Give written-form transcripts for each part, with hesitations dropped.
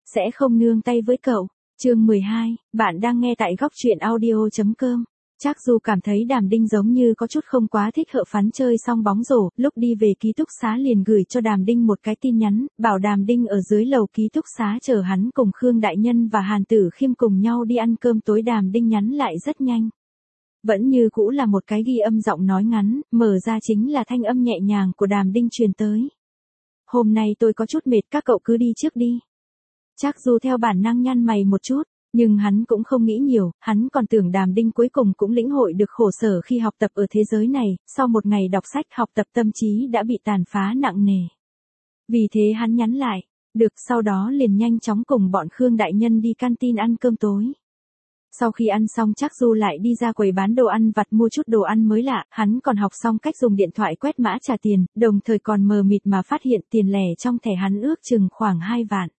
sẽ không nương tay với cậu. Chương 12, bạn đang nghe tại góc truyện audio.com. Trác Du cảm thấy Đàm Đinh giống như có chút không quá thích hợp phán chơi xong bóng rổ, lúc đi về ký túc xá liền gửi cho Đàm Đinh một cái tin nhắn, bảo Đàm Đinh ở dưới lầu ký túc xá chờ hắn cùng Khương Đại Nhân và Hàn Tử Khiêm cùng nhau đi ăn cơm tối. Đàm Đinh nhắn lại rất nhanh. Vẫn như cũ là một cái ghi âm giọng nói ngắn, mở ra chính là thanh âm nhẹ nhàng của Đàm Đinh truyền tới. Hôm nay tôi có chút mệt, các cậu cứ đi trước đi. Trác Du theo bản năng nhăn mày một chút. Nhưng hắn cũng không nghĩ nhiều, hắn còn tưởng Đàm Đinh cuối cùng cũng lĩnh hội được khổ sở khi học tập ở thế giới này, sau một ngày đọc sách học tập tâm trí đã bị tàn phá nặng nề. Vì thế hắn nhắn lại, được, sau đó liền nhanh chóng cùng bọn Khương Đại Nhân đi canteen ăn cơm tối. Sau khi ăn xong Trác Du lại đi ra quầy bán đồ ăn vặt mua chút đồ ăn mới lạ, hắn còn học xong cách dùng điện thoại quét mã trả tiền, đồng thời còn mờ mịt mà phát hiện tiền lẻ trong thẻ hắn ước chừng khoảng 2 vạn.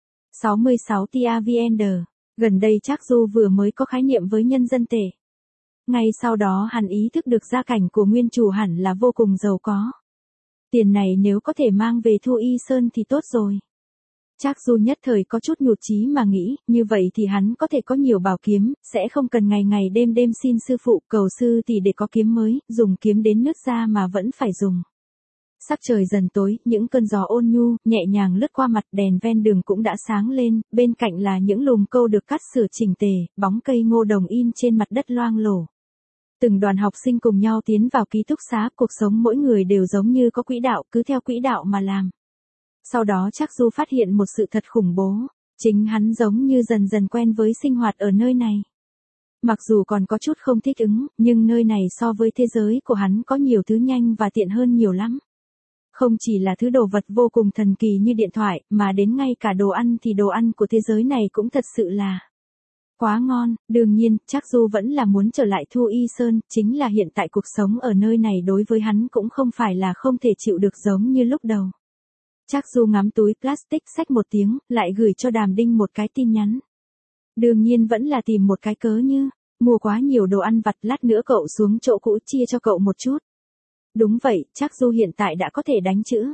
66 tia VND. Gần đây Trác Du vừa mới có khái niệm với nhân dân tệ. Ngay sau đó hắn ý thức được gia cảnh của nguyên chủ hẳn là vô cùng giàu có. Tiền này nếu có thể mang về Thu Y Sơn thì tốt rồi. Trác Du nhất thời có chút nhụt chí mà nghĩ, như vậy thì hắn có thể có nhiều bảo kiếm, sẽ không cần ngày ngày đêm đêm xin sư phụ cầu sư tỷ để có kiếm mới, dùng kiếm đến nứt ra mà vẫn phải dùng. Sắc trời dần tối, những cơn gió ôn nhu, nhẹ nhàng lướt qua mặt, đèn ven đường cũng đã sáng lên, bên cạnh là những lùm câu được cắt sửa chỉnh tề, bóng cây ngô đồng in trên mặt đất loang lổ. Từng đoàn học sinh cùng nhau tiến vào ký túc xá, cuộc sống mỗi người đều giống như có quỹ đạo, cứ theo quỹ đạo mà làm. Sau đó Trác Du phát hiện một sự thật khủng bố, chính hắn giống như dần dần quen với sinh hoạt ở nơi này. Mặc dù còn có chút không thích ứng, nhưng nơi này so với thế giới của hắn có nhiều thứ nhanh và tiện hơn nhiều lắm. Không chỉ là thứ đồ vật vô cùng thần kỳ như điện thoại, mà đến ngay cả đồ ăn thì đồ ăn của thế giới này cũng thật sự là quá ngon. Đương nhiên, Trác Du vẫn là muốn trở lại Thu Y Sơn, chính là hiện tại cuộc sống ở nơi này đối với hắn cũng không phải là không thể chịu được giống như lúc đầu. Trác Du ngắm túi plastic xách một tiếng, lại gửi cho Đàm Đinh một cái tin nhắn. Đương nhiên vẫn là tìm một cái cớ như, mua quá nhiều đồ ăn vặt, lát nữa cậu xuống chỗ cũ chia cho cậu một chút. Đúng vậy, Trác Du hiện tại đã có thể đánh chữ.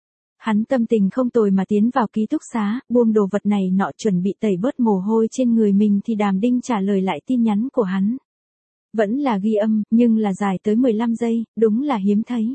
Hắn tâm tình không tồi mà tiến vào ký túc xá, buông đồ vật này nọ chuẩn bị tẩy bớt mồ hôi trên người mình thì Đàm Đinh trả lời lại tin nhắn của hắn. Vẫn là ghi âm, nhưng là dài tới 15 giây, đúng là hiếm thấy.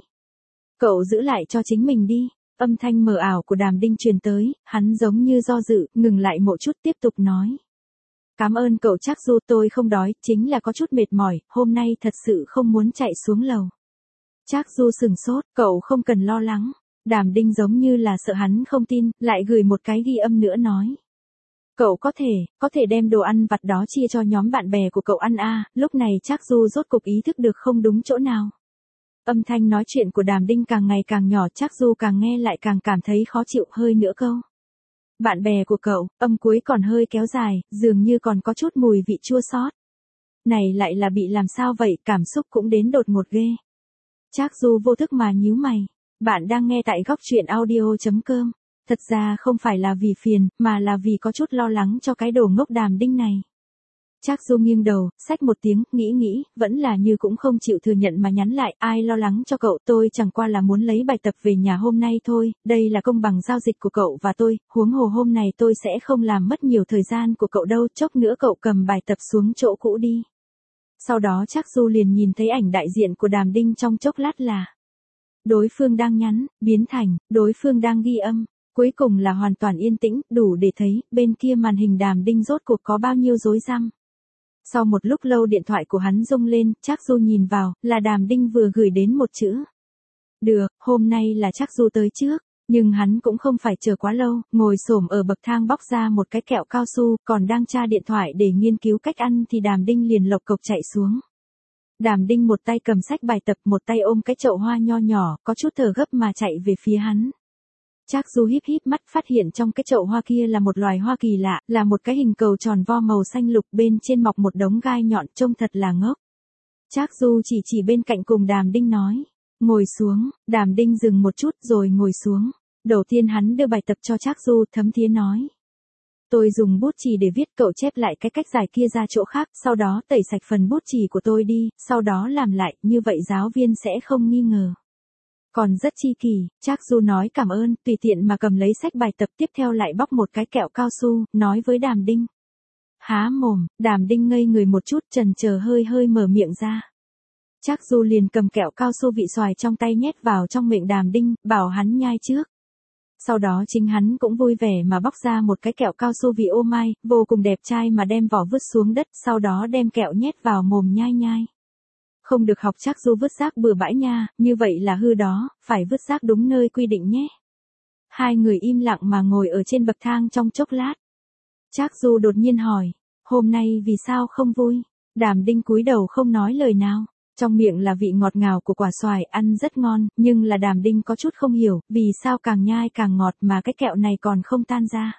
Cậu giữ lại cho chính mình đi. Âm thanh mờ ảo của Đàm Đinh truyền tới, hắn giống như do dự, ngừng lại một chút tiếp tục nói. Cảm ơn cậu Trác Du, tôi không đói, chính là có chút mệt mỏi, hôm nay thật sự không muốn chạy xuống lầu. Trác Du sừng sốt, cậu không cần lo lắng. Đàm Đinh giống như là sợ hắn không tin, lại gửi một cái ghi âm nữa nói. Cậu có thể đem đồ ăn vặt đó chia cho nhóm bạn bè của cậu ăn à. Lúc này Trác Du rốt cục ý thức được không đúng chỗ nào. Âm thanh nói chuyện của Đàm Đinh càng ngày càng nhỏ, Trác Du càng nghe lại càng cảm thấy khó chịu, hơi nữa câu. Bạn bè của cậu, âm cuối còn hơi kéo dài, dường như còn có chút mùi vị chua xót. Này lại là bị làm sao vậy, cảm xúc cũng đến đột ngột ghê. Trác Du vô thức mà nhíu mày. Bạn đang nghe tại góc truyện audio.com. Thật ra không phải là vì phiền, mà là vì có chút lo lắng cho cái đồ ngốc Đàm Đinh này. Trác Du nghiêng đầu, xách một tiếng, nghĩ, vẫn là như cũng không chịu thừa nhận mà nhắn lại, ai lo lắng cho cậu, tôi chẳng qua là muốn lấy bài tập về nhà hôm nay thôi, đây là công bằng giao dịch của cậu và tôi, huống hồ hôm nay tôi sẽ không làm mất nhiều thời gian của cậu đâu, chốc nữa cậu cầm bài tập xuống chỗ cũ đi. Sau đó Trác Du liền nhìn thấy ảnh đại diện của Đàm Đinh trong chốc lát là đối phương đang nhắn, biến thành đối phương đang ghi âm, cuối cùng là hoàn toàn yên tĩnh, đủ để thấy bên kia màn hình Đàm Đinh rốt cuộc có bao nhiêu rối rắm. Sau một lúc lâu điện thoại của hắn rung lên, Trác Du nhìn vào, là Đàm Đinh vừa gửi đến một chữ. Được, hôm nay là Trác Du tới trước, nhưng hắn cũng không phải chờ quá lâu, ngồi xổm ở bậc thang bóc ra một cái kẹo cao su, còn đang tra điện thoại để nghiên cứu cách ăn thì Đàm Đinh liền lộc cộc chạy xuống. Đàm Đinh một tay cầm sách bài tập, một tay ôm cái chậu hoa nho nhỏ, có chút thở gấp mà chạy về phía hắn. Trác Du híp mắt phát hiện trong cái chậu hoa kia là một loài hoa kỳ lạ, là một cái hình cầu tròn vo màu xanh lục, bên trên mọc một đống gai nhọn, trông thật là ngốc. Trác Du chỉ bên cạnh cùng Đàm Đinh nói, ngồi xuống. Đàm Đinh dừng một chút rồi ngồi xuống. Đầu tiên hắn đưa bài tập cho Trác Du, thấm thía nói. Tôi dùng bút chì để viết, cậu chép lại cái cách giải kia ra chỗ khác, sau đó tẩy sạch phần bút chì của tôi đi, sau đó làm lại, như vậy giáo viên sẽ không nghi ngờ. Còn rất chi kỷ, Trác Du nói cảm ơn, tùy tiện mà cầm lấy sách bài tập tiếp theo lại bóc một cái kẹo cao su, nói với Đàm Đinh. Há mồm, Đàm Đinh ngây người một chút, chần chờ hơi hơi mở miệng ra. Trác Du liền cầm kẹo cao su vị xoài trong tay nhét vào trong miệng Đàm Đinh, bảo hắn nhai trước. Sau đó chính hắn cũng vui vẻ mà bóc ra một cái kẹo cao su vị ô mai, vô cùng đẹp trai mà đem vỏ vứt xuống đất, sau đó đem kẹo nhét vào mồm nhai nhai. Không được học Trác Du vứt rác bừa bãi nha, như vậy là hư đó, phải vứt rác đúng nơi quy định nhé. Hai người im lặng mà ngồi ở trên bậc thang trong chốc lát. Trác Du đột nhiên hỏi, hôm nay vì sao không vui? Đàm Đinh cúi đầu không nói lời nào. Trong miệng là vị ngọt ngào của quả xoài, ăn rất ngon, nhưng là Đàm Đinh có chút không hiểu, vì sao càng nhai càng ngọt mà cái kẹo này còn không tan ra.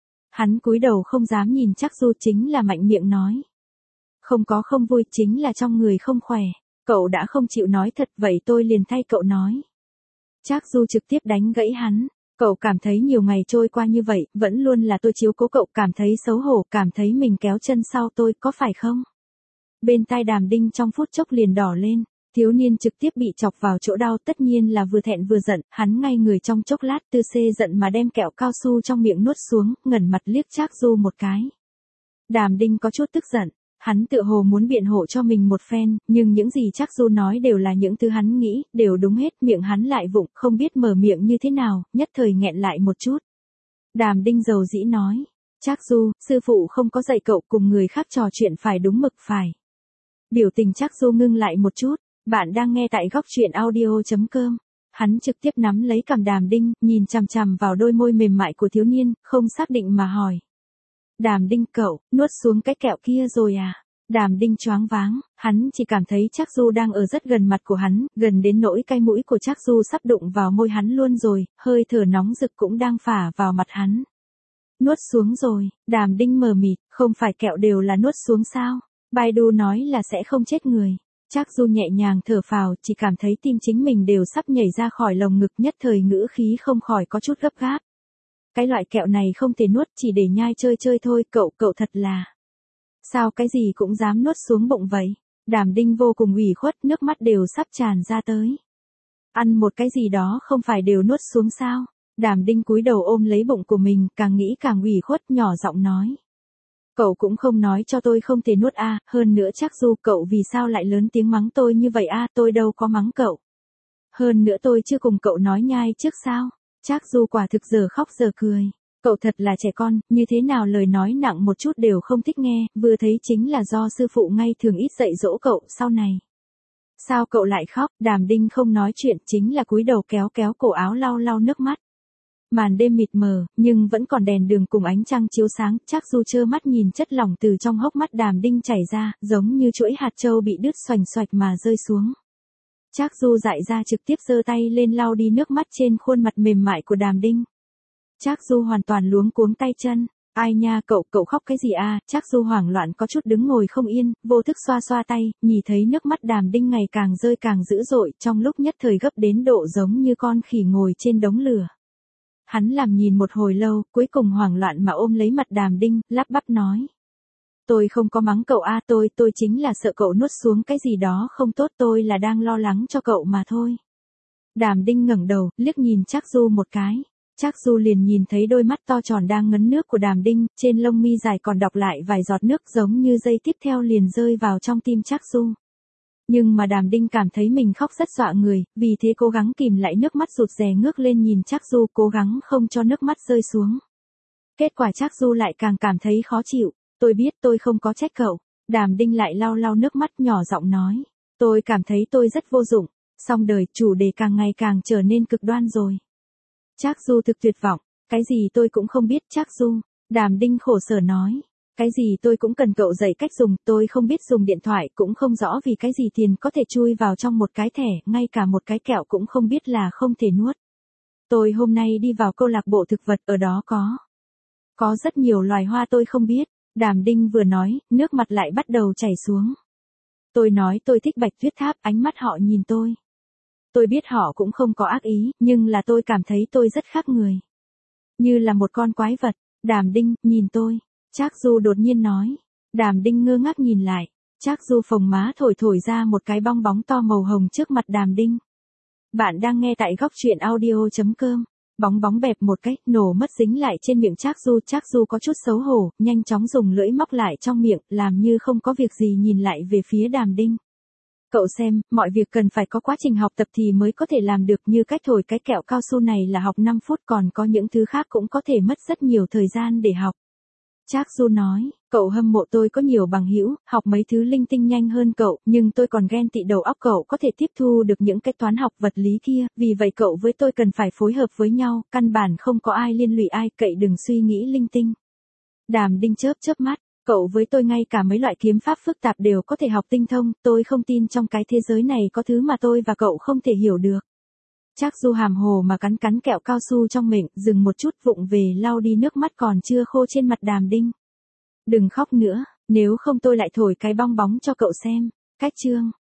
Hắn cúi đầu không dám nhìn Trác Du, chính là mạnh miệng nói. Không có không vui, chính là trong người không khỏe. Cậu đã không chịu nói thật, vậy tôi liền thay cậu nói. Trác Du trực tiếp đánh gãy hắn. Cậu cảm thấy nhiều ngày trôi qua như vậy, vẫn luôn là tôi chiếu cố cậu, cảm thấy xấu hổ, cảm thấy mình kéo chân sau tôi, có phải không? Bên tai Đàm Đinh trong phút chốc liền đỏ lên, thiếu niên trực tiếp bị chọc vào chỗ đau, tất nhiên là vừa thẹn vừa giận, hắn ngay người trong chốc lát, tư xê giận mà đem kẹo cao su trong miệng nuốt xuống, ngẩng mặt liếc Trác Du một cái. Đàm Đinh có chút tức giận, hắn tựa hồ muốn biện hộ cho mình một phen, nhưng những gì Trác Du nói đều là những thứ hắn nghĩ, đều đúng hết, miệng hắn lại vụng, không biết mở miệng như thế nào, nhất thời nghẹn lại một chút. Đàm Đinh dầu dĩ nói, Trác Du, sư phụ không có dạy cậu cùng người khác trò chuyện phải đúng mực phải. Biểu tình Trác Du ngưng lại một chút, bạn đang nghe tại góc truyện audio.com. Hắn trực tiếp nắm lấy cằm Đàm Đinh, nhìn chằm chằm vào đôi môi mềm mại của thiếu niên, không xác định mà hỏi. Đàm Đinh, cậu, nuốt xuống cái kẹo kia rồi à? Đàm Đinh choáng váng, hắn chỉ cảm thấy Trác Du đang ở rất gần mặt của hắn, gần đến nỗi cái mũi của Trác Du sắp đụng vào môi hắn luôn rồi, hơi thở nóng rực cũng đang phả vào mặt hắn. Nuốt xuống rồi, Đàm Đinh mờ mịt, không phải kẹo đều là nuốt xuống sao? Baidu nói là sẽ không chết người. Trác Du nhẹ nhàng thở phào, chỉ cảm thấy tim chính mình đều sắp nhảy ra khỏi lồng ngực, nhất thời ngữ khí không khỏi có chút gấp gáp. Cái loại kẹo này không thể nuốt, chỉ để nhai chơi chơi thôi, cậu thật là. Sao cái gì cũng dám nuốt xuống bụng vậy? Đàm Đinh vô cùng ủy khuất, nước mắt đều sắp tràn ra tới. Ăn một cái gì đó không phải đều nuốt xuống sao? Đàm Đinh cúi đầu ôm lấy bụng của mình, càng nghĩ càng ủy khuất, nhỏ giọng nói. Cậu cũng không nói cho tôi không thể nuốt a, hơn nữa Trác Du, cậu vì sao lại lớn tiếng mắng tôi như vậy a, tôi đâu có mắng cậu. Hơn nữa tôi chưa cùng cậu nói nhai trước sao? Trác Du quả thực giờ khóc giờ cười. Cậu thật là trẻ con, như thế nào lời nói nặng một chút đều không thích nghe, vừa thấy chính là do sư phụ ngay thường ít dạy dỗ cậu sau này. Sao cậu lại khóc? Đàm Đinh không nói chuyện, chính là cúi đầu kéo kéo cổ áo lau lau nước mắt. Màn đêm mịt mờ, nhưng vẫn còn đèn đường cùng ánh trăng chiếu sáng, Trác Du trơ mắt nhìn chất lỏng từ trong hốc mắt Đàm Đinh chảy ra, giống như chuỗi hạt châu bị đứt xoành xoạch mà rơi xuống. Trác Du dại ra trực tiếp giơ tay lên lau đi nước mắt trên khuôn mặt mềm mại của Đàm Đinh. Trác Du hoàn toàn luống cuống tay chân. Ai nha, cậu khóc cái gì à? Trác Du hoảng loạn có chút đứng ngồi không yên, vô thức xoa xoa tay, nhìn thấy nước mắt Đàm Đinh ngày càng rơi càng dữ dội, trong lúc nhất thời gấp đến độ giống như con khỉ ngồi trên đống lửa. Hắn làm nhìn một hồi lâu, cuối cùng hoảng loạn mà ôm lấy mặt Đàm Đinh, lắp bắp nói. Tôi không có mắng cậu a, tôi chính là sợ cậu nuốt xuống cái gì đó không tốt, tôi là đang lo lắng cho cậu mà thôi. Đàm Đinh ngẩng đầu, liếc nhìn Trác Du một cái. Trác Du liền nhìn thấy đôi mắt to tròn đang ngấn nước của Đàm Đinh, trên lông mi dài còn đọng lại vài giọt nước giống như dây tiếp theo liền rơi vào trong tim Trác Du. Nhưng mà Đàm Đinh cảm thấy mình khóc rất dọa người, vì thế cố gắng kìm lại nước mắt rụt rè ngước lên nhìn Trác Du, cố gắng không cho nước mắt rơi xuống. Kết quả Trác Du lại càng cảm thấy khó chịu. Tôi biết tôi không có trách cậu. Đàm Đinh lại lau lau nước mắt nhỏ giọng nói. Tôi cảm thấy tôi rất vô dụng. Song đời chủ đề càng ngày càng trở nên cực đoan rồi. Trác Du thực tuyệt vọng. Cái gì tôi cũng không biết Trác Du. Đàm Đinh khổ sở nói. Cái gì tôi cũng cần cậu dạy cách dùng, tôi không biết dùng điện thoại, cũng không rõ vì cái gì tiền có thể chui vào trong một cái thẻ, ngay cả một cái kẹo cũng không biết là không thể nuốt. Tôi hôm nay đi vào câu lạc bộ thực vật, ở đó có rất nhiều loài hoa tôi không biết. Đàm Đinh vừa nói, nước mặt lại bắt đầu chảy xuống. Tôi nói tôi thích Bạch Tuyết Tháp, ánh mắt họ nhìn tôi. Tôi biết họ cũng không có ác ý, nhưng là tôi cảm thấy tôi rất khác người. Như là một con quái vật. Đàm Đinh, nhìn tôi. Trác Du đột nhiên nói. Đàm Đinh ngơ ngác nhìn lại. Trác Du phồng má thổi ra một cái bong bóng to màu hồng trước mặt Đàm Đinh. Bạn đang nghe tại góc truyện audio.com. Bóng bóng bẹp một cái, nổ mất dính lại trên miệng Trác Du có chút xấu hổ, nhanh chóng dùng lưỡi móc lại trong miệng, làm như không có việc gì nhìn lại về phía Đàm Đinh. Cậu xem, mọi việc cần phải có quá trình học tập thì mới có thể làm được, như cách thổi cái kẹo cao su này là học 5 phút, còn có những thứ khác cũng có thể mất rất nhiều thời gian để học. Trác Du nói, cậu hâm mộ tôi có nhiều bằng hữu, học mấy thứ linh tinh nhanh hơn cậu, nhưng tôi còn ghen tị đầu óc cậu có thể tiếp thu được những cái toán học vật lý kia, vì vậy cậu với tôi cần phải phối hợp với nhau, căn bản không có ai liên lụy ai, cậy đừng suy nghĩ linh tinh. Đàm Đinh chớp chớp mắt, cậu với tôi ngay cả mấy loại kiếm pháp phức tạp đều có thể học tinh thông, tôi không tin trong cái thế giới này có thứ mà tôi và cậu không thể hiểu được. Trác Du hàm hồ mà cắn cắn kẹo cao su trong miệng, dừng một chút vụng về lau đi nước mắt còn chưa khô trên mặt Đàm Đinh. Đừng khóc nữa, nếu không tôi lại thổi cái bong bóng cho cậu xem. Cách chương